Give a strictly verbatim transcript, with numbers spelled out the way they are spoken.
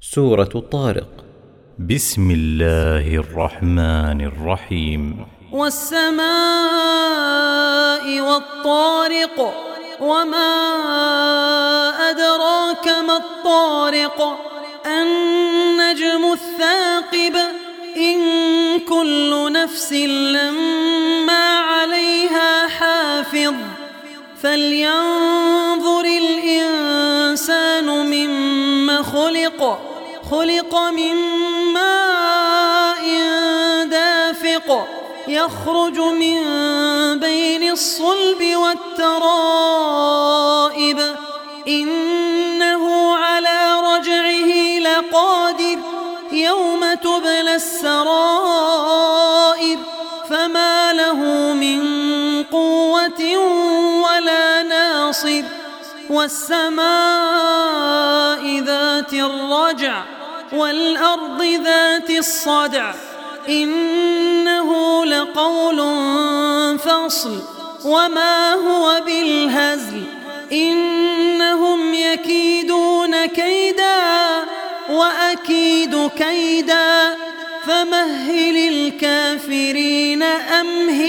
سورة طارق. بسم الله الرحمن الرحيم. والسماء والطارق، وما أدراك ما الطارق، النجم الثاقب، إن كل نفس لما عليها حافظ، فلينظر الإنسان مما خلق خلق من ماء دافق، يخرج من بين الصلب والترائب، إنه على رجعه لقادر، يوم تبلى السرائر، فما له من قوة ولا ناصر. والسماء ذات الرجع، والأرض ذات الصدع، إنه لقول فصل، وما هو بالهزل، إنهم يكيدون كيدا وأكيد كيدا، فمهل الكافرين أمهل